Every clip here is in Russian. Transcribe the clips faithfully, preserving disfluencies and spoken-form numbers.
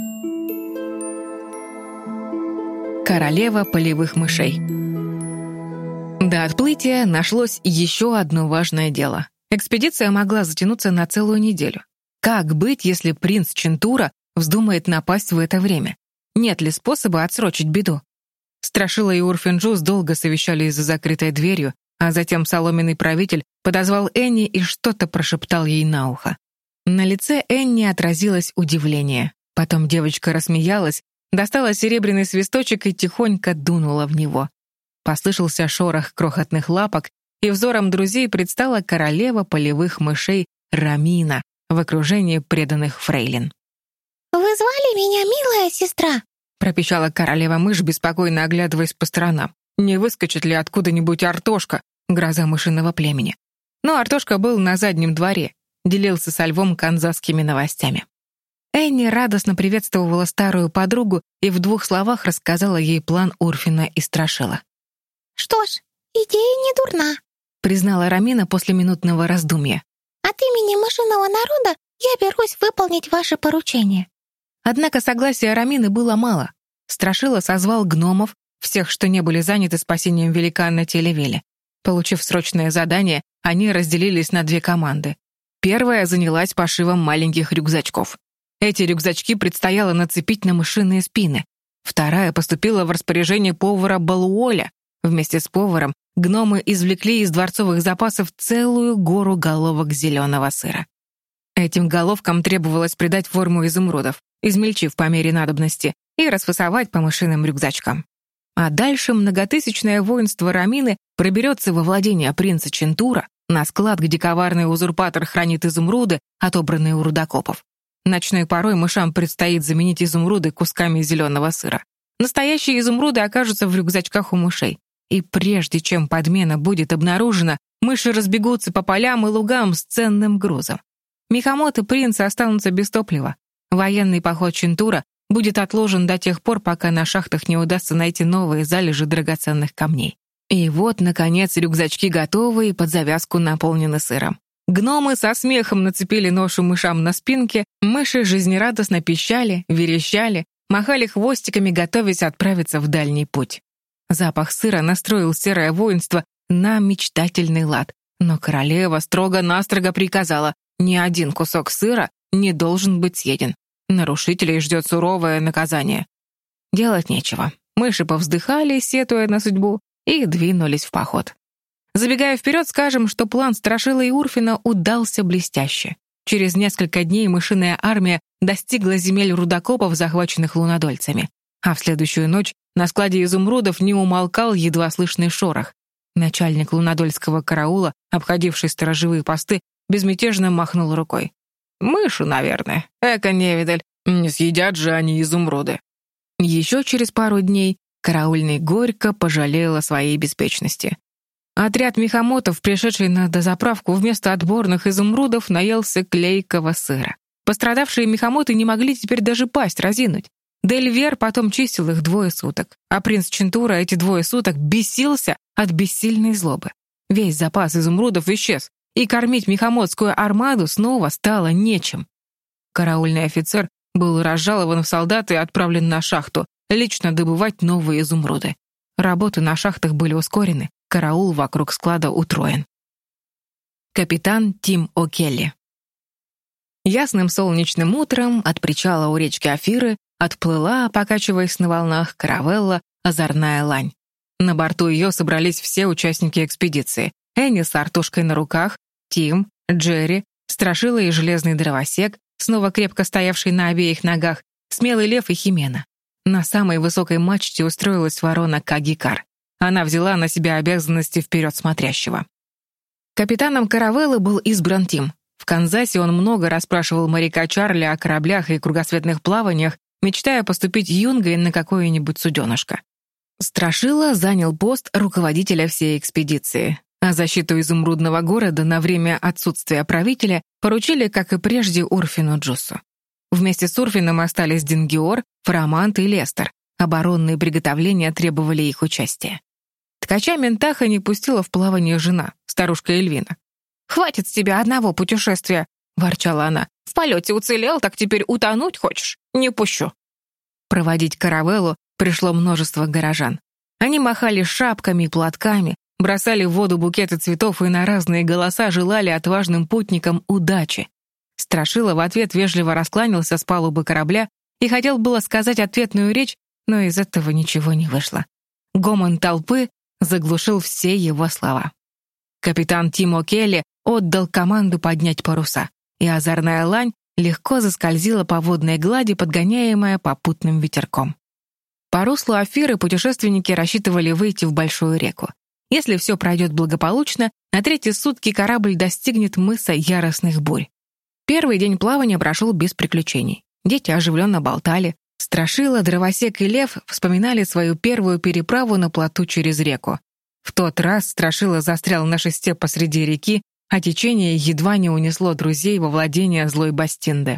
Королева полевых мышей. До отплытия нашлось еще одно важное дело. Экспедиция могла затянуться на целую неделю. Как быть, если принц Чентура вздумает напасть в это время? Нет ли способа отсрочить беду? Страшила и Урфин-Джюс долго совещались за закрытой дверью, а затем соломенный правитель подозвал Энни и что-то прошептал ей на ухо. На лице Энни отразилось удивление. Потом девочка рассмеялась, достала серебряный свисточек и тихонько дунула в него. Послышался шорох крохотных лапок, и взором друзей предстала королева полевых мышей Рамина в окружении преданных фрейлин. «Вы звали меня, милая сестра?» — пропищала королева-мышь, беспокойно оглядываясь по сторонам. Не выскочит ли откуда-нибудь Артошка, гроза мышиного племени? Но Артошка был на заднем дворе, делился со львом канзасскими новостями. Энни радостно приветствовала старую подругу и в двух словах рассказала ей план Урфина и Страшила. «Что ж, идея не дурна», — признала Рамина после минутного раздумья. «От имени мышиного народа я берусь выполнить ваше поручение». Однако согласия Рамины было мало. Страшила созвал гномов, всех, что не были заняты спасением великана Телевеля. Получив срочное задание, они разделились на две команды. Первая занялась пошивом маленьких рюкзачков. Эти рюкзачки предстояло нацепить на мышиные спины. Вторая поступила в распоряжение повара Балуоля. Вместе с поваром гномы извлекли из дворцовых запасов целую гору головок зеленого сыра. Этим головкам требовалось придать форму изумрудов, измельчив по мере надобности, и расфасовать по мышиным рюкзачкам. А дальше многотысячное воинство Рамины проберется во владение принца Чентура, на склад, где коварный узурпатор хранит изумруды, отобранные у рудокопов. Ночной порой мышам предстоит заменить изумруды кусками зеленого сыра. Настоящие изумруды окажутся в рюкзачках у мышей. И прежде чем подмена будет обнаружена, мыши разбегутся по полям и лугам с ценным грузом. Мехамот и принцы останутся без топлива. Военный поход Чентура будет отложен до тех пор, пока на шахтах не удастся найти новые залежи драгоценных камней. И вот, наконец, рюкзачки готовы и под завязку наполнены сыром. Гномы со смехом нацепили ношу мышам на спинки, мыши жизнерадостно пищали, верещали, махали хвостиками, готовясь отправиться в дальний путь. Запах сыра настроил серое воинство на мечтательный лад, но королева строго-настрого приказала: ни один кусок сыра не должен быть съеден. Нарушителей ждет суровое наказание. Делать нечего. Мыши повздыхали, сетуя на судьбу, и двинулись в поход. Забегая вперед, скажем, что план Страшила и Урфина удался блестяще. Через несколько дней мышиная армия достигла земель рудокопов, захваченных лунодольцами. А в следующую ночь на складе изумрудов не умолкал едва слышный шорох. Начальник лунодольского караула, обходивший сторожевые посты, безмятежно махнул рукой. «Мыши, наверное. Эко-невидаль. Не съедят же они изумруды». Еще через пару дней караульный горько пожалел о своей беспечности. Отряд мехамотов, пришедший на дозаправку, вместо отборных изумрудов наелся клейкого сыра. Пострадавшие мехамоты не могли теперь даже пасть разинуть. Дельвер потом чистил их двое суток, а принц Чентура эти двое суток бесился от бессильной злобы. Весь запас изумрудов исчез, и кормить мехамотскую армаду снова стало нечем. Караульный офицер был разжалован в солдаты и отправлен на шахту, лично добывать новые изумруды. Работы на шахтах были ускорены, караул вокруг склада утроен. Капитан Тим О'Келли. Ясным солнечным утром от причала у речки Афиры отплыла, покачиваясь на волнах, каравелла «Озорная лань». На борту ее собрались все участники экспедиции. Энни с Артушкой на руках, Тим, Джерри, Страшила и железный дровосек, снова крепко стоявший на обеих ногах, смелый лев и Химена. На самой высокой мачте устроилась ворона Кагикар. Она взяла на себя обязанности вперед смотрящего. Капитаном каравеллы был избран Тим. В Канзасе он много расспрашивал моряка Чарли о кораблях и кругосветных плаваниях, мечтая поступить юнгой на какое-нибудь суденышко. Страшила занял пост руководителя всей экспедиции, а защиту изумрудного города на время отсутствия правителя поручили, как и прежде, Урфину Джуссу. Вместе с Урфином остались Дингиор, Фарамант и Лестер. Оборонные приготовления требовали их участия. Ткача Ментаха не пустила в плавание жена, старушка Эльвина. «Хватит с тебя одного путешествия!» — ворчала она. В полете уцелел, так теперь утонуть хочешь? Не пущу». Проводить каравеллу пришло множество горожан. Они махали шапками и платками, бросали в воду букеты цветов и на разные голоса желали отважным путникам удачи. Страшила в ответ вежливо раскланялся с палубы корабля и хотел было сказать ответную речь, но из этого ничего не вышло. Гомон толпы заглушил все его слова. Капитан Тим О'Келли отдал команду поднять паруса, и озорная лань легко заскользила по водной глади, подгоняемая попутным ветерком. По руслу Афиры путешественники рассчитывали выйти в большую реку. Если все пройдет благополучно, на третьи сутки корабль достигнет мыса Яростных бурь. Первый день плавания прошел без приключений. Дети оживленно болтали. Страшила, Дровосек и Лев вспоминали свою первую переправу на плоту через реку. В тот раз Страшила застрял на шесте посреди реки, а течение едва не унесло друзей во владение злой Бастинды.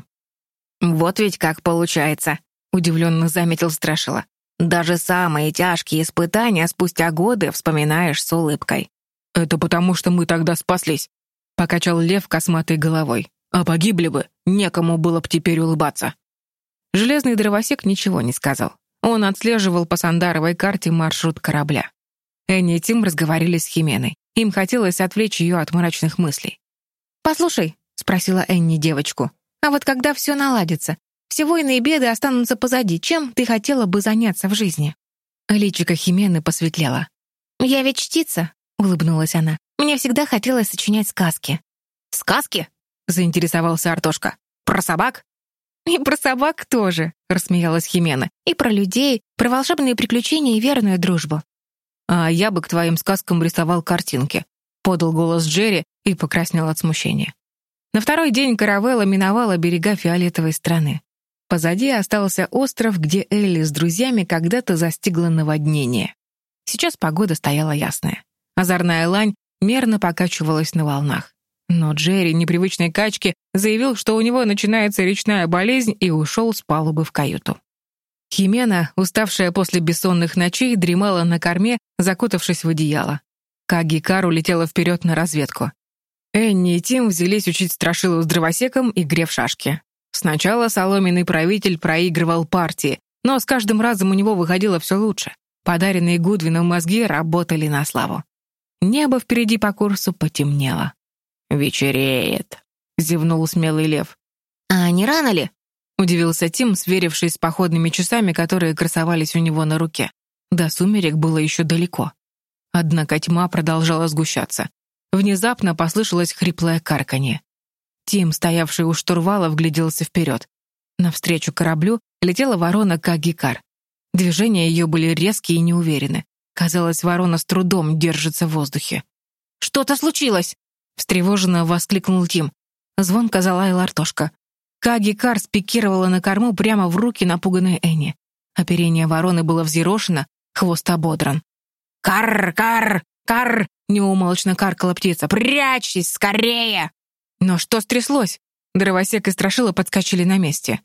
«Вот ведь как получается», — удивленно заметил Страшила. «Даже самые тяжкие испытания спустя годы вспоминаешь с улыбкой». «Это потому, что мы тогда спаслись», — покачал Лев косматой головой. «А погибли бы, некому было б теперь улыбаться». Железный Дровосек ничего не сказал. Он отслеживал по сандаровой карте маршрут корабля. Энни и Тим разговорили с Хименой. Им хотелось отвлечь ее от мрачных мыслей. «Послушай», — спросила Энни девочку, «а вот когда все наладится, все войны и беды останутся позади, чем ты хотела бы заняться в жизни?» Личико Химены посветлело. «Я ведь чтица», — улыбнулась она. «Мне всегда хотелось сочинять сказки». «Сказки?» — заинтересовался Артошка. «Про собак?» «И про собак тоже», — рассмеялась Химена. «И про людей, про волшебные приключения и верную дружбу». «А я бы к твоим сказкам рисовал картинки», — подал голос Джерри и покраснел от смущения. На второй день каравелла миновала берега фиолетовой страны. Позади остался остров, где Элли с друзьями когда-то застигло наводнение. Сейчас погода стояла ясная. Озорная лань мерно покачивалась на волнах. Но Джерри, непривычной качке, заявил, что у него начинается речная болезнь, и ушел с палубы в каюту. Химена, уставшая после бессонных ночей, дремала на корме, закутавшись в одеяло. Каги-Кар улетела вперед на разведку. Энни и Тим взялись учить Страшилу с Дровосеком игре в шашки. Сначала соломенный правитель проигрывал партии, но с каждым разом у него выходило все лучше. Подаренные Гудвином мозги работали на славу. Небо впереди по курсу потемнело. «Вечереет», — зевнул смелый Лев. «А не рано ли?» — удивился Тим, сверившись с походными часами, которые красовались у него на руке. До сумерек было еще далеко. Однако тьма продолжала сгущаться. Внезапно послышалось хриплое карканье. Тим, стоявший у штурвала, вгляделся вперед. Навстречу кораблю летела ворона Каги-Кар. Движения ее были резкие и неуверенны. Казалось, ворона с трудом держится в воздухе. «Что-то случилось!» — встревоженно воскликнул Тим. Звонко залаял Артошка. Каги-Кар спикировала на корму прямо в руки напуганной Энни. Оперение вороны было взъерошено, хвост ободран. «Карр! Карр! Карр!» — неумолчно каркала птица. «Прячьтесь скорее!» Но что стряслось? Дровосек и Страшила подскочили на месте.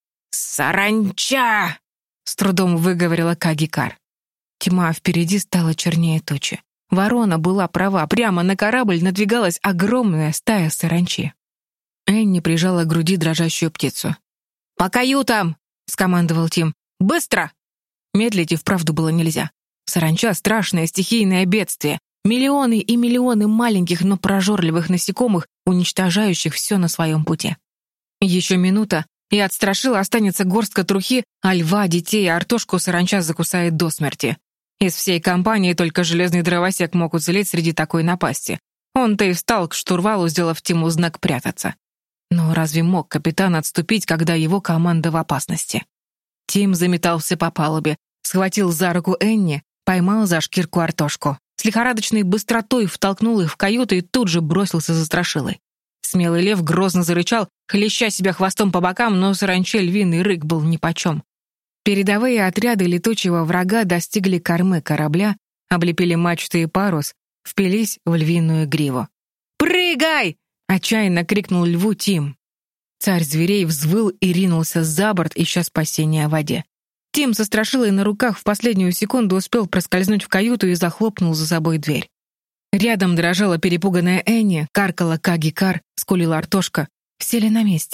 «Саранча!» — с трудом выговорила Каги-Кар. Тьма впереди стала чернее тучи. Ворона была права, прямо на корабль надвигалась огромная стая саранчи. Энни прижала к груди дрожащую птицу. «По каютам!» — скомандовал Тим. «Быстро!» Медлить и вправду было нельзя. Саранча — страшное стихийное бедствие. Миллионы и миллионы маленьких, но прожорливых насекомых, уничтожающих все на своем пути. Еще минута, и от Страшила останется горстка трухи, а льва, детей и Артошку саранча закусает до смерти. Из всей компании только Железный Дровосек мог уцелеть среди такой напасти. Он-то и встал к штурвалу, сделав Тиму знак прятаться. Но разве мог капитан отступить, когда его команда в опасности? Тим заметался по палубе, схватил за руку Энни, поймал за шкирку Артошку. С лихорадочной быстротой втолкнул их в каюту и тут же бросился за Страшилой. Смелый Лев грозно зарычал, хлеща себя хвостом по бокам, но саранче львиный рык был нипочем. Передовые отряды летучего врага достигли кормы корабля, облепили мачты и парус, впились в львиную гриву. «Прыгай!» — отчаянно крикнул льву Тим. Царь зверей взвыл и ринулся за борт, ища спасения в воде. Тим со Страшилой на руках в последнюю секунду успел проскользнуть в каюту и захлопнул за собой дверь. Рядом дрожала перепуганная Энни, каркала Каги-Кар, скулила Артошка. Сели на месте.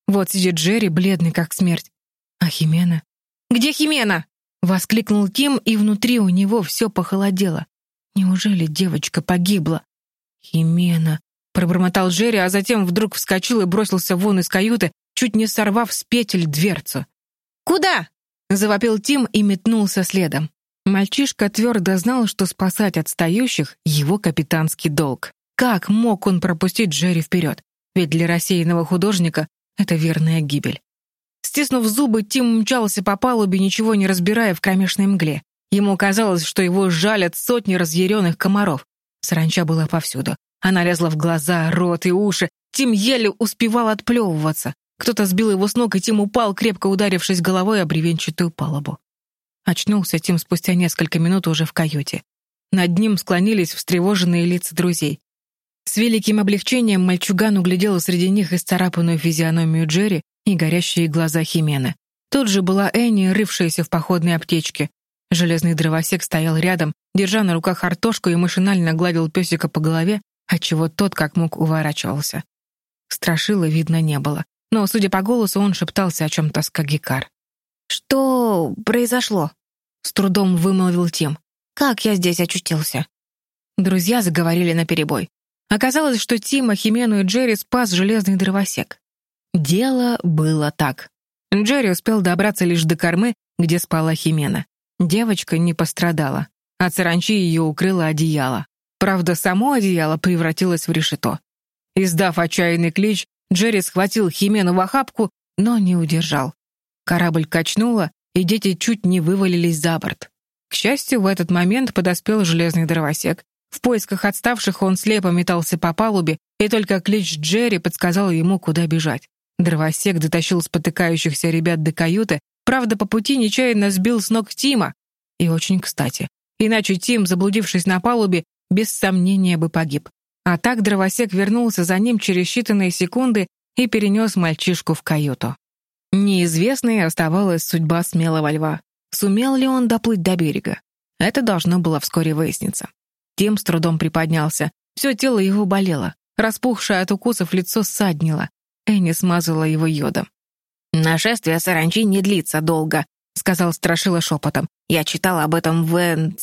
Вот сидит Джерри, бледный как смерть. А Химена? «Где Химена?» — воскликнул Тим, и внутри у него все похолодело. Неужели девочка погибла? «Химена», — пробормотал Джерри, а затем вдруг вскочил и бросился вон из каюты, чуть не сорвав с петель дверцу. «Куда?» — завопил Тим и метнулся следом. Мальчишка твердо знал, что спасать отстающих — его капитанский долг. Как мог он пропустить Джерри вперед? Ведь для рассеянного художника это верная гибель. Стиснув зубы, Тим мчался по палубе, ничего не разбирая в кромешной мгле. Ему казалось, что его жалят сотни разъяренных комаров. Саранча была повсюду. Она лезла в глаза, рот и уши. Тим еле успевал отплевываться. Кто-то сбил его с ног, и Тим упал, крепко ударившись головой о бревенчатую палубу. Очнулся Тим спустя несколько минут уже в каюте. Над ним склонились встревоженные лица друзей. С великим облегчением мальчуган углядел среди них исцарапанную физиономию Джерри и горящие глаза Химены. Тут же была Энни, рывшаяся в походной аптечке. Железный дровосек стоял рядом, держа на руках артошку, и машинально гладил песика по голове, отчего тот как мог уворачивался. Страшила видно не было, но, судя по голосу, он шептался о чем-то с Кагикар. «Что произошло?» — с трудом вымолвил Тим. «Как я здесь очутился?» Друзья заговорили наперебой. Оказалось, что Тима, Химену и Джерри спас железный дровосек. Дело было так. Джерри успел добраться лишь до кормы, где спала Химена. Девочка не пострадала. От саранчи ее укрыло одеяло. Правда, само одеяло превратилось в решето. Издав отчаянный клич, Джерри схватил Химену в охапку, но не удержал. Корабль качнуло, и дети чуть не вывалились за борт. К счастью, в этот момент подоспел железный дровосек. В поисках отставших он слепо метался по палубе, и только клич Джерри подсказал ему, куда бежать. Дровосек дотащил спотыкающихся ребят до каюты, правда, по пути нечаянно сбил с ног Тима. И очень кстати. Иначе Тим, заблудившись на палубе, без сомнения бы погиб. А так дровосек вернулся за ним через считанные секунды и перенес мальчишку в каюту. Неизвестной оставалась судьба смелого льва. Сумел ли он доплыть до берега? Это должно было вскоре выясниться. Тим с трудом приподнялся. Все тело его болело. Распухшее от укусов лицо ссаднило. Энни смазала его йодом. «Нашествие саранчи не длится долго», — сказал Страшила шепотом. «Я читал об этом в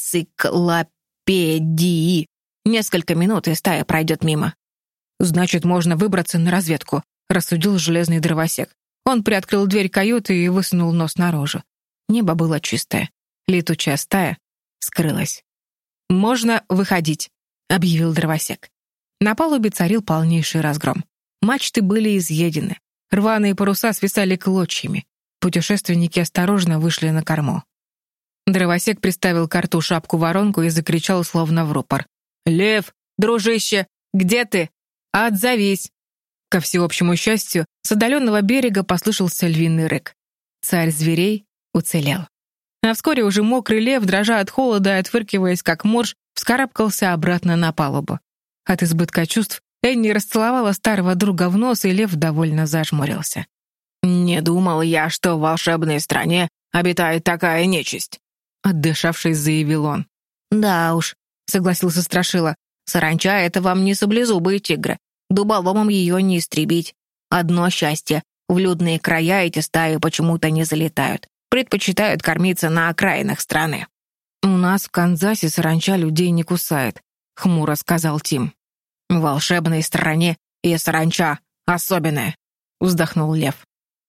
энциклопедии. Несколько минут, и стая пройдет мимо». «Значит, можно выбраться на разведку», — рассудил железный дровосек. Он приоткрыл дверь каюты и высунул нос наружу. Небо было чистое. Летучая стая скрылась. «Можно выходить», — объявил дровосек. На палубе царил полнейший разгром. Мачты были изъедены. Рваные паруса свисали клочьями. Путешественники осторожно вышли на корму. Дровосек приставил к рту шапку-воронку и закричал словно в рупор. «Лев, дружище, где ты? Отзовись!» Ко всеобщему счастью, с отдаленного берега послышался львиный рык. Царь зверей уцелел. А вскоре уже мокрый лев, дрожа от холода и отфыркиваясь как морж, вскарабкался обратно на палубу. От избытка чувств Энни расцеловала старого друга в нос, и лев довольно зажмурился. «Не думал я, что в волшебной стране обитает такая нечисть», — отдышавшись, заявил он. «Да уж», — согласился Страшила, — «саранча — это вам не саблезубые тигры. Дуболомом ее не истребить. Одно счастье — в людные края эти стаи почему-то не залетают. Предпочитают кормиться на окраинах страны». «У нас в Канзасе саранча людей не кусает», — хмуро сказал Тим. «В волшебной стране и саранча особенная», — вздохнул лев.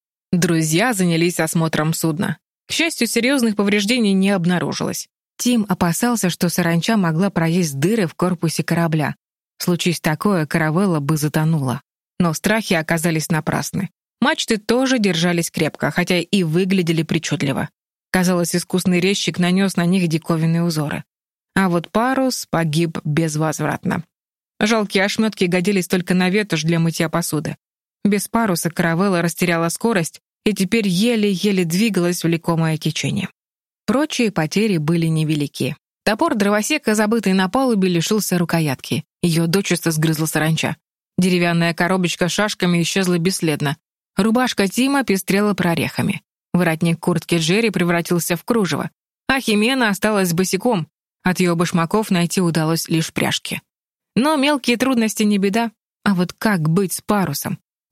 Друзья занялись осмотром судна. К счастью, серьезных повреждений не обнаружилось. Тим опасался, что саранча могла проесть дыры в корпусе корабля. Случись такое, каравелла бы затонула. Но страхи оказались напрасны. Мачты тоже держались крепко, хотя и выглядели причудливо. Казалось, искусный резчик нанес на них диковинные узоры. А вот парус погиб безвозвратно. Жалкие ошметки годились только на ветошь для мытья посуды. Без паруса каравелла растеряла скорость и теперь еле-еле двигалась, влекомая течением. Прочие потери были невелики. Топор дровосека, забытый на палубе, лишился рукоятки. Ее дочисто сгрызла саранча. Деревянная коробочка с шашками исчезла бесследно. Рубашка Тима пестрела прорехами. Воротник куртки Джерри превратился в кружево. А Химена осталась босиком. От ее башмаков найти удалось лишь пряжки. Но мелкие трудности не беда. А вот как быть с парусом?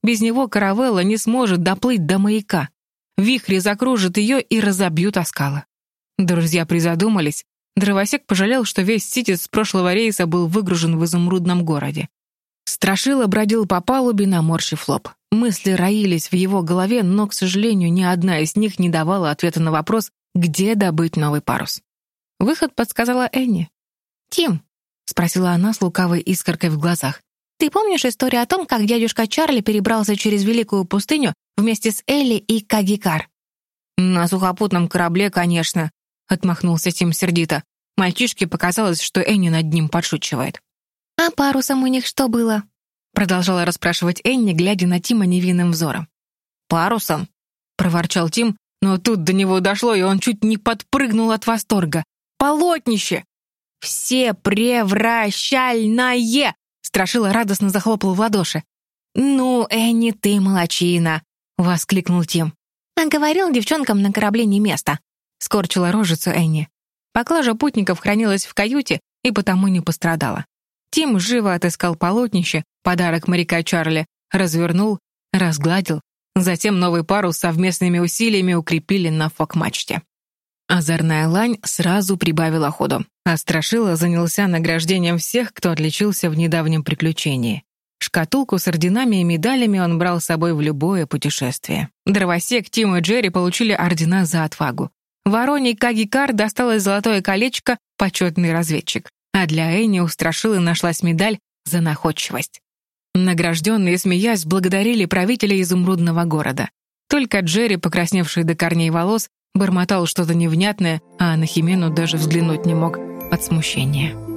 Без него каравелла не сможет доплыть до маяка. Вихри закружат ее и разобьют о скалы. Друзья призадумались. Дровосек пожалел, что весь ситец с прошлого рейса был выгружен в изумрудном городе. Страшила бродил по палубе, наморщив лоб. Мысли роились в его голове, но, к сожалению, ни одна из них не давала ответа на вопрос, где добыть новый парус. Выход подсказала Энни. «Тим», — спросила она с лукавой искоркой в глазах, «ты помнишь историю о том, как дядюшка Чарли перебрался через Великую пустыню вместе с Элли и Кагикар?» «На сухопутном корабле, конечно», — отмахнулся Тим сердито. Мальчишке показалось, что Энни над ним подшучивает. «А парусом у них что было?» — продолжала расспрашивать Энни, глядя на Тима невинным взором. «Парусом?» — проворчал Тим, но тут до него дошло, и он чуть не подпрыгнул от восторга. «Полотнище!» «Все превращальное!» — Страшила радостно захлопал в ладоши. «Ну, Энни, ты молодчина!» — воскликнул Тим. «А говорил, девчонкам на корабле не место», — скорчила рожицу Энни. Поклажа путников хранилась в каюте и потому не пострадала. Тим живо отыскал полотнище, подарок моряка Чарли, развернул, разгладил. Затем новый парус совместными усилиями укрепили на фок-мачте. Озорная лань сразу прибавила ходу, а Страшила занялся награждением всех, кто отличился в недавнем приключении. Шкатулку с орденами и медалями он брал с собой в любое путешествие. Дровосек, Тим и Джерри получили ордена за отвагу. Вороне Кагикар досталось золотое колечко «Почетный разведчик», а для Энни у Страшилы нашлась медаль за находчивость. Награжденные, смеясь, благодарили правителя изумрудного города. Только Джерри, покрасневший до корней волос, бормотал что-то невнятное, а на Химену даже взглянуть не мог от смущения.